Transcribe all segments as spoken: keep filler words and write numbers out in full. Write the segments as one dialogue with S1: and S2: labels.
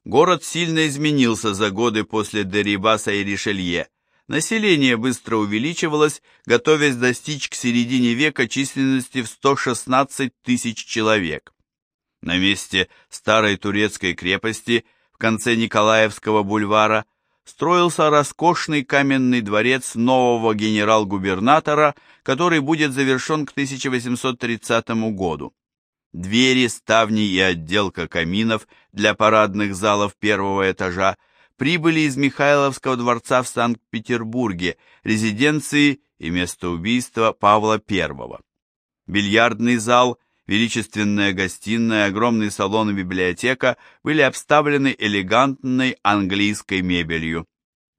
S1: Город сильно изменился за годы после Дерибаса и Ришелье. Население быстро увеличивалось, готовясь достичь к середине века численности в сто шестнадцать тысяч человек. На месте старой турецкой крепости в конце Николаевского бульвара строился роскошный каменный дворец нового генерал-губернатора, который будет завершен к тысяча восемьсот тридцатому году. Двери, ставни и отделка каминов для парадных залов первого этажа прибыли из Михайловского дворца в Санкт-Петербурге, резиденции и место убийства Павла Первого. Бильярдный зал, величественная гостиная, огромный салон и библиотека были обставлены элегантной английской мебелью.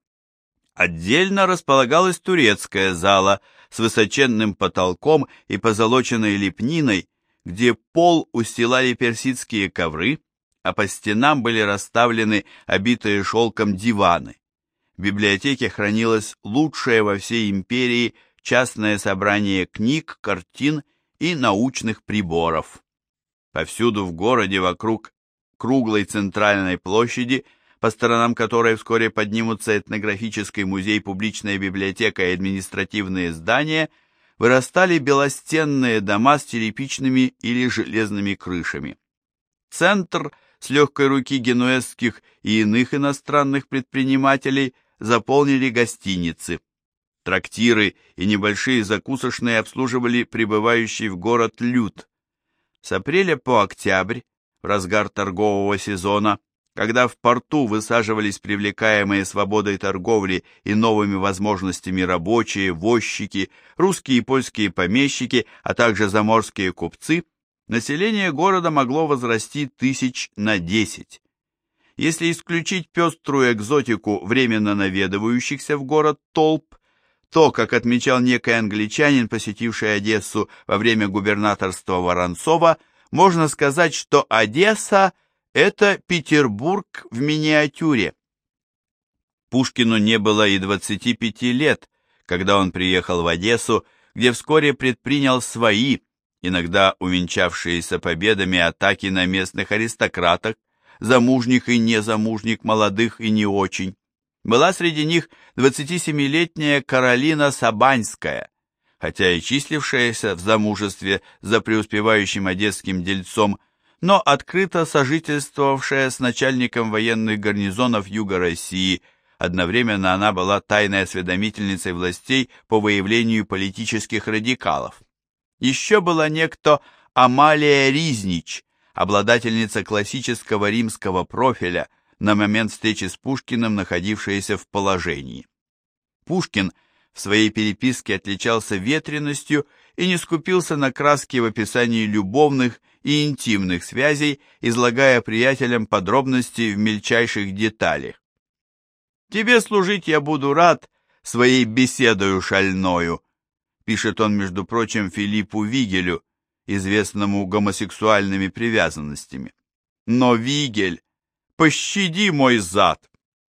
S1: Отдельно располагалась турецкая зала с высоченным потолком и позолоченной лепниной, где пол устилали персидские ковры, а по стенам были расставлены обитые шелком диваны. В библиотеке хранилось лучшее во всей империи частное собрание книг, картин и научных приборов. Повсюду в городе вокруг круглой центральной площади, по сторонам которой вскоре поднимутся этнографический музей, публичная библиотека и административные здания, вырастали белостенные дома с черепичными или железными крышами. Центр с легкой руки генуэзских и иных иностранных предпринимателей заполнили гостиницы. Трактиры и небольшие закусочные обслуживали прибывающий в город люд. С апреля по октябрь, в разгар торгового сезона, когда в порту высаживались привлекаемые свободой торговли и новыми возможностями рабочие, возчики, русские и польские помещики, а также заморские купцы, население города могло возрасти тысяч на десять. Если исключить пеструю экзотику временно наведывающихся в город толп, то, как отмечал некий англичанин, посетивший Одессу во время губернаторства Воронцова, можно сказать, что Одесса – это Петербург в миниатюре. Пушкину не было и двадцати пяти лет, когда он приехал в Одессу, где вскоре предпринял свои, иногда увенчавшиеся победами, атаки на местных аристократок, замужних и незамужних, молодых и не очень. Была среди них двадцатисемилетняя Каролина Сабанская, хотя и числившаяся в замужестве за преуспевающим одесским дельцом, но открыто сожительствовавшая с начальником военных гарнизонов Юга России. Одновременно она была тайной осведомительницей властей по выявлению политических радикалов. Еще была некто Амалия Ризнич, обладательница классического римского профиля, на момент встречи с Пушкиным, находившаяся в положении. Пушкин в своей переписке отличался ветреностью и не скупился на краски в описании любовных и интимных связей, излагая приятелям подробности в мельчайших деталях. «Тебе служить я буду рад своей беседою шальною», пишет он, между прочим, Филиппу Вигелю, известному гомосексуальными привязанностями. «Но, Вигель, пощади мой зад!»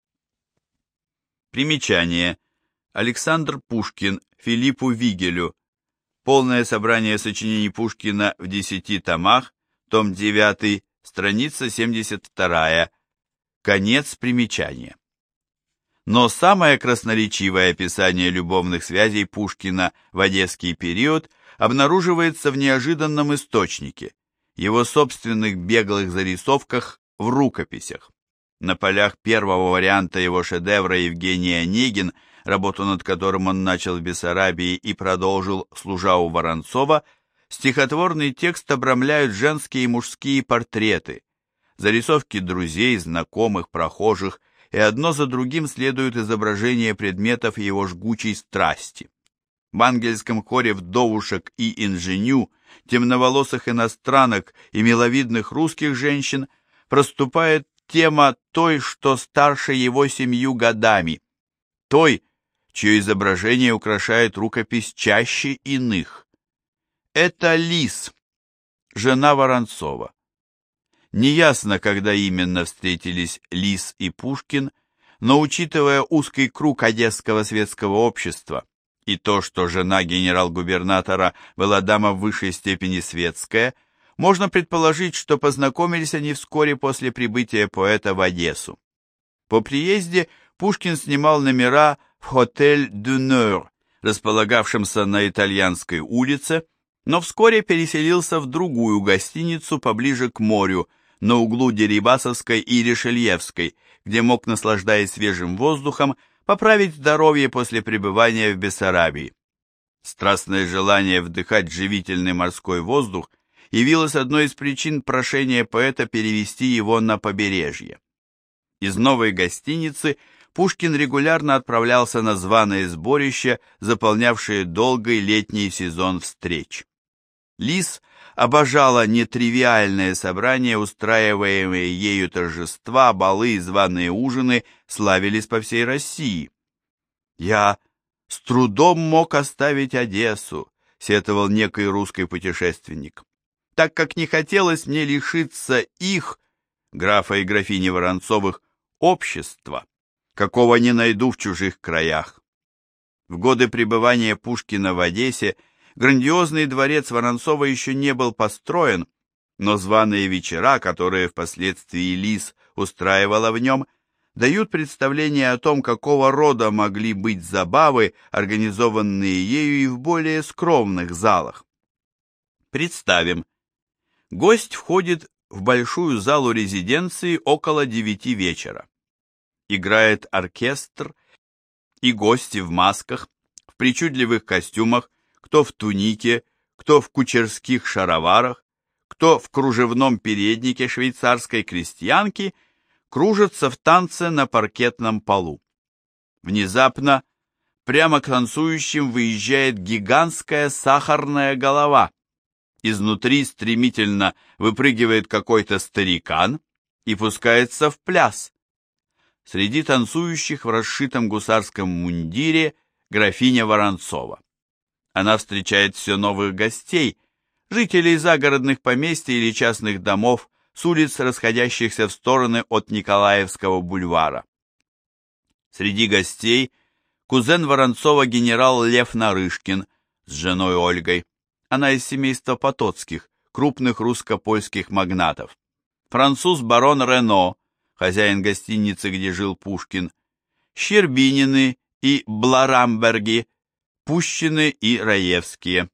S1: Примечание. Александр Пушкин Филиппу Вигелю. Полное собрание сочинений Пушкина в десяти томах, том девятый, страница семьдесят вторая. Конец примечания. Но самое красноречивое описание любовных связей Пушкина в одесский период обнаруживается в неожиданном источнике, его собственных беглых зарисовках в рукописях. На полях первого варианта его шедевра Евгений Онегин, работу над которым он начал в Бессарабии и продолжил, служа у Воронцова, стихотворный текст обрамляют женские и мужские портреты, зарисовки друзей, знакомых, прохожих, и одно за другим следуют изображения предметов его жгучей страсти. В ангельском хоре вдовушек и инженю, темноволосых иностранок и миловидных русских женщин проступает тема той, что старше его семью годами, той, чье изображение украшает рукопись чаще иных. Это Лис, жена Воронцова. Неясно, когда именно встретились Лис и Пушкин, но, учитывая узкий круг одесского светского общества и то, что жена генерал-губернатора была дама в высшей степени светская, можно предположить, что познакомились они вскоре после прибытия поэта в Одессу. По приезде Пушкин снимал номера в «Хотель дю Нёр», располагавшемся на Итальянской улице, но вскоре переселился в другую гостиницу поближе к морю, на углу Дерибасовской и Ришельевской, где мог, наслаждаясь свежим воздухом, поправить здоровье после пребывания в Бессарабии. Страстное желание вдыхать живительный морской воздух явилось одной из причин прошения поэта перевести его на побережье. Из новой гостиницы Пушкин регулярно отправлялся на званые сборища, заполнявшие долгий летний сезон встреч. Лис обожала нетривиальные собрания, устраиваемые ею торжества, балы и званые ужины славились по всей России. «Я с трудом мог оставить Одессу», — сетовал некий русский путешественник, «так как не хотелось мне лишиться их, графа и графини Воронцовых, общества, какого не найду в чужих краях». В годы пребывания Пушкина в Одессе грандиозный дворец Воронцова еще не был построен, но званые вечера, которые впоследствии Лис устраивала в нем, дают представление о том, какого рода могли быть забавы, организованные ею и в более скромных залах. Представим, гость входит в большую залу резиденции около девяти вечера. Играет оркестр, и гости в масках, в причудливых костюмах, кто в тунике, кто в кучерских шароварах, кто в кружевном переднике швейцарской крестьянки, кружатся в танце на паркетном полу. Внезапно прямо к танцующим выезжает гигантская сахарная голова. Изнутри стремительно выпрыгивает какой-то старикан и пускается в пляс. Среди танцующих в расшитом гусарском мундире графиня Воронцова. Она встречает все новых гостей, жителей загородных поместий или частных домов, с улиц, расходящихся в стороны от Николаевского бульвара. Среди гостей кузен Воронцова генерал Лев Нарышкин с женой Ольгой, она из семейства Потоцких, крупных русско-польских магнатов, француз барон Рено, хозяин гостиницы, где жил Пушкин, Щербинины и Бларамберги, Пущины и Раевские.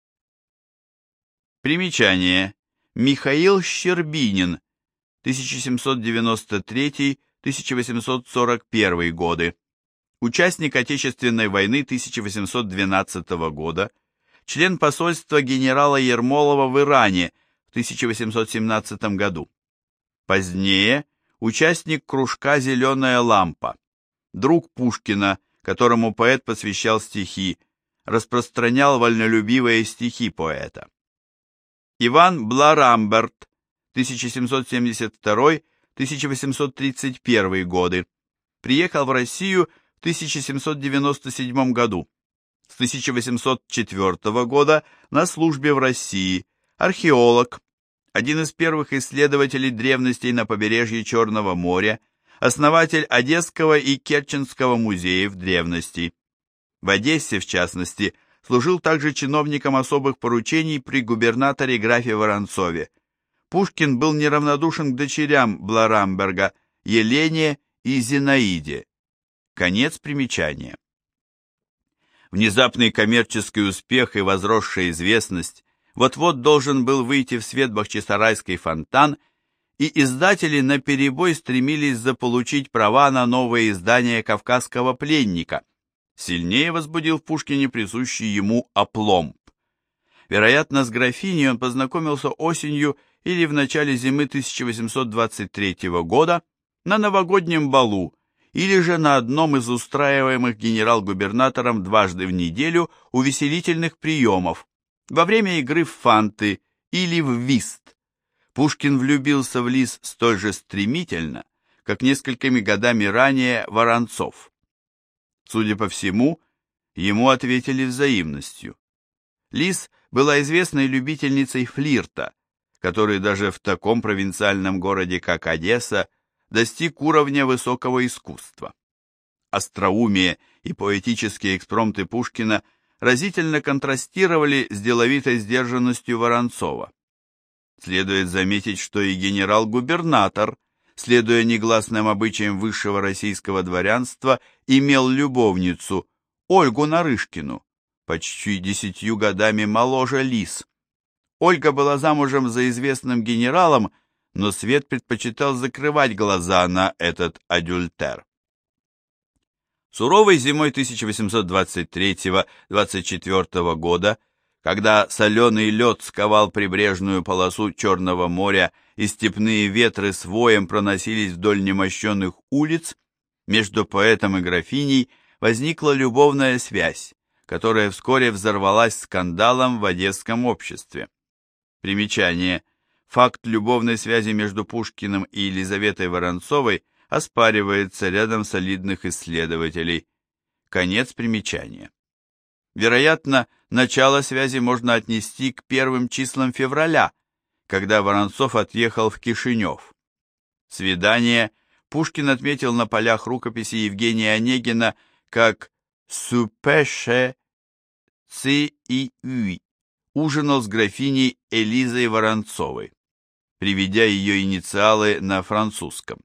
S1: Примечание. Михаил Щербинин, тысяча семьсот девяносто третий — тысяча восемьсот сорок первый годы, участник Отечественной войны тысяча восемьсот двенадцатого года, член посольства генерала Ермолова в Иране в тысяча восемьсот семнадцатом году. Позднее участник кружка «Зеленая лампа», друг Пушкина, которому поэт посвящал стихи, распространял вольнолюбивые стихи поэта. Иван Бларамберт, тысяча семьсот семьдесят второй — тысяча восемьсот тридцать первый годы, приехал в Россию в тысяча семьсот девяносто седьмом году. С тысяча восемьсот четвёртого года на службе в России, археолог, один из первых исследователей древностей на побережье Черного моря, основатель Одесского и Керченского музеев древностей. В Одессе, в частности, служил также чиновником особых поручений при губернаторе графе Воронцове. Пушкин был неравнодушен к дочерям Бларамберга, Елене и Зинаиде. Конец примечания. Внезапный коммерческий успех и возросшая известность вот-вот должен был выйти в свет бахчисарайский фонтан, и издатели наперебой стремились заполучить права на новое издание «Кавказского пленника». Сильнее возбудил в Пушкине присущий ему опломб. Вероятно, с графиней он познакомился осенью или в начале зимы тысяча восемьсот двадцать третьего года на новогоднем балу, или же на одном из устраиваемых генерал-губернатором дважды в неделю увеселительных приемов, во время игры в фанты или в вист. Пушкин влюбился в Лис столь же стремительно, как несколькими годами ранее Воронцов. Судя по всему, ему ответили взаимностью. Лис была известной любительницей флирта, который даже в таком провинциальном городе, как Одесса, достиг уровня высокого искусства. Остроумие и поэтические экспромты Пушкина разительно контрастировали с деловитой сдержанностью Воронцова. Следует заметить, что и генерал-губернатор, следуя негласным обычаям высшего российского дворянства, имел любовницу, Ольгу Нарышкину, почти десятью годами моложе Лис. Ольга была замужем за известным генералом, но свет предпочитал закрывать глаза на этот адюльтер. Суровой зимой тысяча восемьсот двадцать третьего — двадцать четвёртого года, когда соленый лед сковал прибрежную полосу Черного моря и степные ветры с воем проносились вдоль немощенных улиц, между поэтом и графиней возникла любовная связь, которая вскоре взорвалась скандалом в одесском обществе. Примечание. Факт любовной связи между Пушкиным и Елизаветой Воронцовой оспаривается рядом солидных исследователей. Конец примечания. Вероятно, начало связи можно отнести к первым числам февраля, когда Воронцов отъехал в Кишинев. Свидание Пушкин отметил на полях рукописи Евгения Онегина как «супеше ци и уи», ужинал с графиней Элизой Воронцовой, приведя ее инициалы на французском.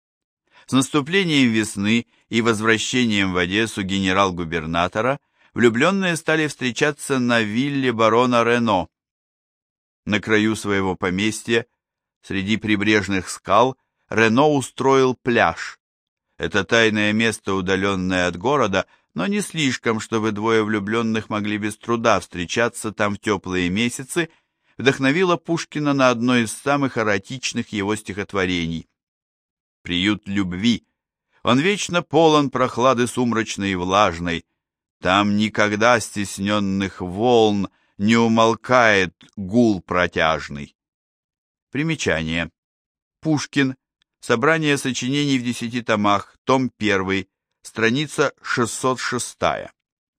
S1: С наступлением весны и возвращением в Одессу генерал-губернатора влюбленные стали встречаться на вилле барона Рено. На краю своего поместья, среди прибрежных скал, Рено устроил пляж. Это тайное место, удаленное от города, но не слишком, чтобы двое влюбленных могли без труда встречаться там в теплые месяцы, вдохновило Пушкина на одно из самых эротичных его стихотворений. Приют любви. Он вечно полон прохлады сумрачной и влажной. Там никогда стесненных волн не умолкает гул протяжный. Примечание. Пушкин. Собрание сочинений в десяти томах. Том первый. Страница шестьсот шестая.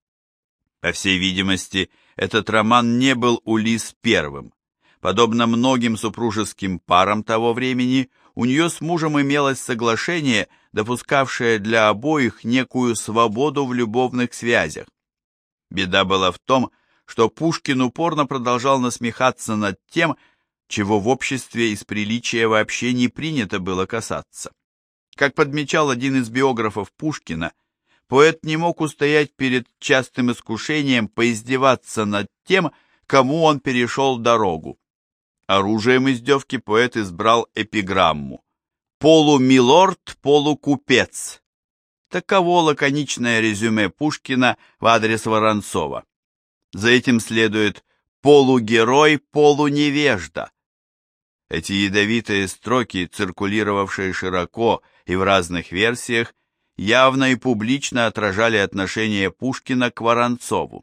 S1: По всей видимости, этот роман не был у Лис первым. Подобно многим супружеским парам того времени, у нее с мужем имелось соглашение, допускавшее для обоих некую свободу в любовных связях. Беда была в том, что Пушкин упорно продолжал насмехаться над тем, чего в обществе из приличия вообще не принято было касаться. Как подмечал один из биографов Пушкина, поэт не мог устоять перед частым искушением поиздеваться над тем, кому он перешел дорогу. Оружием издевки поэт избрал эпиграмму «Полумилорд, полукупец». Таково лаконичное резюме Пушкина в адрес Воронцова. За этим следует «полугерой, полуневежда». Эти ядовитые строки, циркулировавшие широко и в разных версиях, явно и публично отражали отношение Пушкина к Воронцову.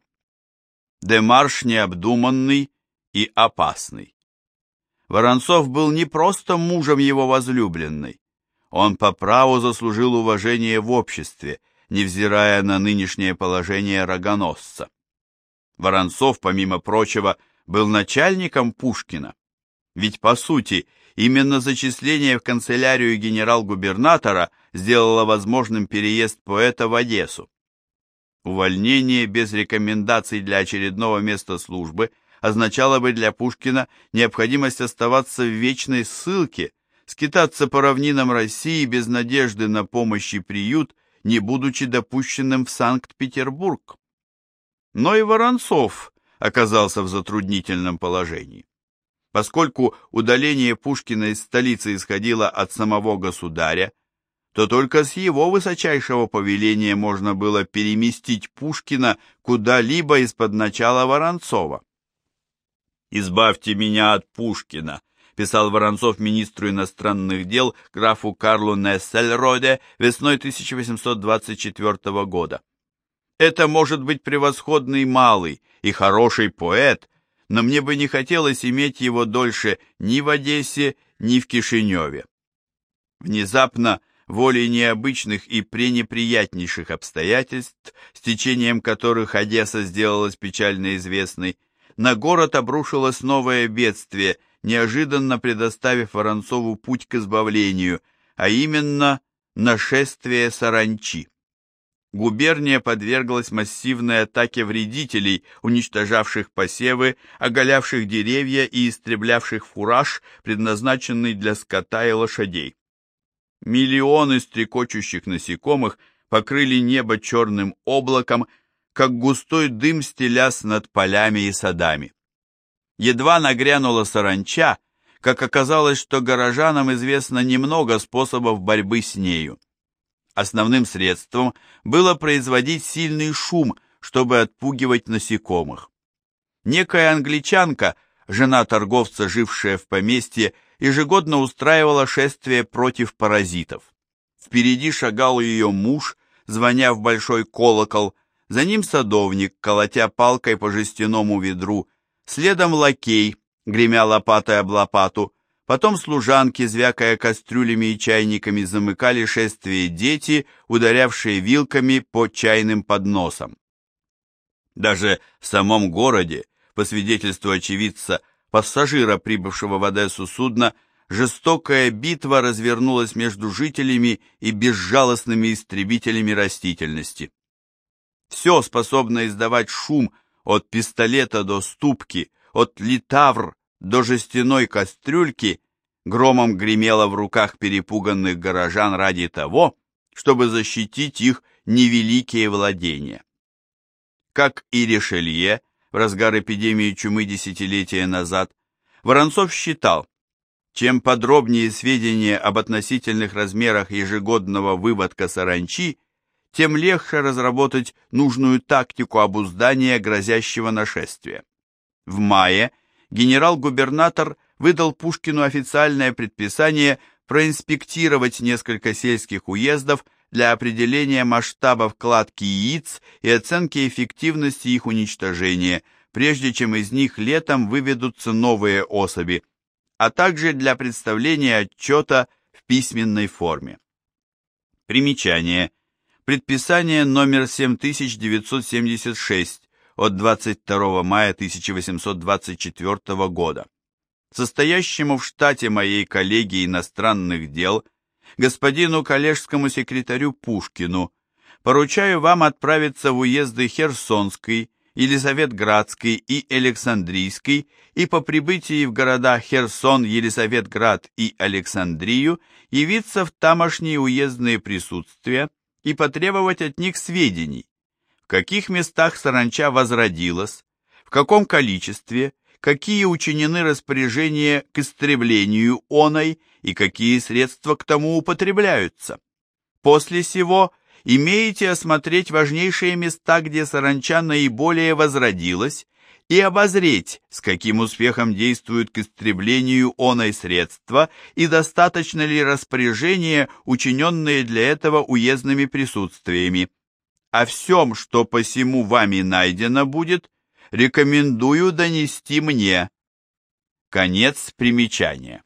S1: Демарш необдуманный и опасный. Воронцов был не просто мужем его возлюбленной, он по праву заслужил уважение в обществе, невзирая на нынешнее положение рогоносца. Воронцов, помимо прочего, был начальником Пушкина, ведь, по сути, именно зачисление в канцелярию генерал-губернатора сделало возможным переезд поэта в Одессу. Увольнение без рекомендаций для очередного места службы означало бы для Пушкина необходимость оставаться в вечной ссылке, скитаться по равнинам России без надежды на помощь и приют, не будучи допущенным в Санкт-Петербург. Но и Воронцов оказался в затруднительном положении. Поскольку удаление Пушкина из столицы исходило от самого государя, то только с его высочайшего повеления можно было переместить Пушкина куда-либо из-под начала Воронцова. «Избавьте меня от Пушкина», писал Воронцов министру иностранных дел графу Карлу Нессельроде весной тысяча восемьсот двадцать четвёртого года. «Это может быть превосходный малый и хороший поэт, но мне бы не хотелось иметь его дольше ни в Одессе, ни в Кишиневе». Внезапно, волей необычных и пренеприятнейших обстоятельств, с течением которых Одесса сделалась печально известной, на город обрушилось новое бедствие, неожиданно предоставив Воронцову путь к избавлению, а именно нашествие саранчи. губерния подверглась массивной атаке вредителей, уничтожавших посевы, оголявших деревья и истреблявших фураж, предназначенный для скота и лошадей. Миллионы стрекочущих насекомых покрыли небо черным облаком, как густой дым стелясь над полями и садами. Едва нагрянула саранча, как оказалось, что горожанам известно немного способов борьбы с нею. Основным средством было производить сильный шум, чтобы отпугивать насекомых. Некая англичанка, жена торговца, жившая в поместье, ежегодно устраивала шествие против паразитов. Впереди шагал ее муж, звоня в большой колокол, за ним садовник, колотя палкой по жестяному ведру, следом лакей, гремя лопатой об лопату, потом служанки, звякая кастрюлями и чайниками, замыкали шествие дети, ударявшие вилками по чайным подносам. Даже в самом городе, по свидетельству очевидца, пассажира, прибывшего в Одессу судна, жестокая битва развернулась между жителями и безжалостными истребителями растительности. Все, способное издавать шум, от пистолета до ступки, от литавр до жестяной кастрюльки, громом гремело в руках перепуганных горожан ради того, чтобы защитить их невеликие владения. Как и Ришелье в разгар эпидемии чумы десятилетия назад, Воронцов считал, чем подробнее сведения об относительных размерах ежегодного выводка саранчи, тем легче разработать нужную тактику обуздания грозящего нашествия. В мае генерал-губернатор выдал Пушкину официальное предписание проинспектировать несколько сельских уездов для определения масштабов кладки яиц и оценки эффективности их уничтожения, прежде чем из них летом выведутся новые особи, а также для представления отчета в письменной форме. Примечание. Предписание номер семь тысяч девятьсот семьдесят шесть от двадцать второго мая тысяча восемьсот двадцать четвёртого года. Состоящему в штате моей коллегии иностранных дел, господину коллежскому секретарю Пушкину, поручаю вам отправиться в уезды Херсонский, Елисаветградский и Александрийский и по прибытии в города Херсон, Елисаветград и Александрию явиться в тамошние уездные присутствия и потребовать от них сведений, в каких местах саранча возродилась, в каком количестве, какие учинены распоряжения к истреблению оной и какие средства к тому употребляются. После сего имеете осмотреть важнейшие места, где саранча наиболее возродилась, и обозреть, с каким успехом действуют к истреблению оной средства и достаточно ли распоряжения, учиненные для этого уездными присутствиями. О всем, что посему вами найдено будет, рекомендую донести мне. Конец примечания.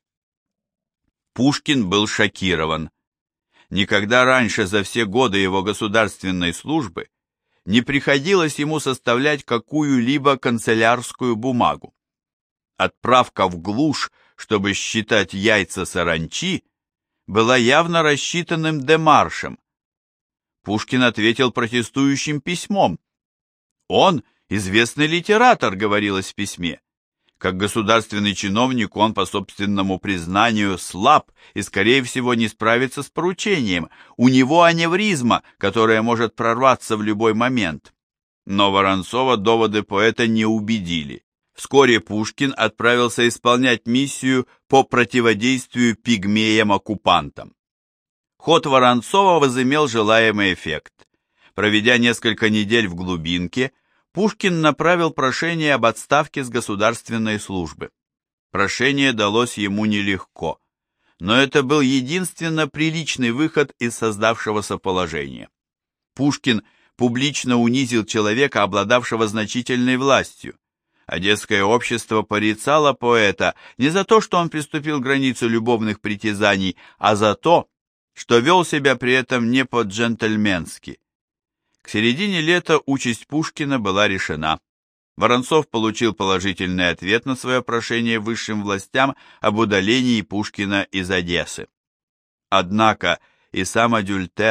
S1: Пушкин был шокирован. Никогда раньше за все годы его государственной службы не приходилось ему составлять какую-либо канцелярскую бумагу. Отправка в глушь, чтобы считать яйца саранчи, была явно рассчитанным демаршем. Пушкин ответил протестующим письмом. Он известный литератор, говорилось в письме. Как государственный чиновник он, по собственному признанию, слаб и, скорее всего, не справится с поручением. У него аневризма, которая может прорваться в любой момент. Но Воронцова доводы поэта не убедили. Вскоре Пушкин отправился исполнять миссию по противодействию пигмеям-оккупантам. Ход Воронцова возымел желаемый эффект. Проведя несколько недель в глубинке, Пушкин направил прошение об отставке с государственной службы. Прошение далось ему нелегко, но это был единственно приличный выход из создавшегося положения. Пушкин публично унизил человека, обладавшего значительной властью. Одесское общество порицало поэта не за то, что он приступил к границе любовных притязаний, а за то, что вел себя при этом не по-джентльменски. К середине лета участь Пушкина была решена. Воронцов получил положительный ответ на свое прошение высшим властям об удалении Пушкина из Одессы. Однако и сам адюльтер,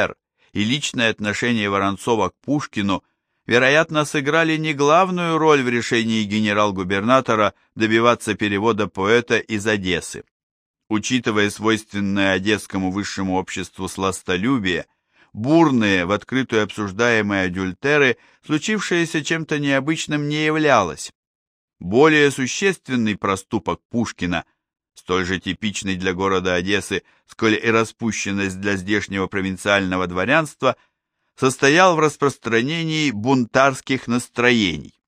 S1: и личное отношение Воронцова к Пушкину, вероятно, сыграли не главную роль в решении генерал-губернатора добиваться перевода поэта из Одессы. Учитывая свойственное одесскому высшему обществу сластолюбие, бурные, в открытую обсуждаемые адюльтеры, случившееся чем-то необычным не являлось. Более существенный проступок Пушкина, столь же типичный для города Одессы, сколь и распущенность для здешнего провинциального дворянства, состоял в распространении бунтарских настроений.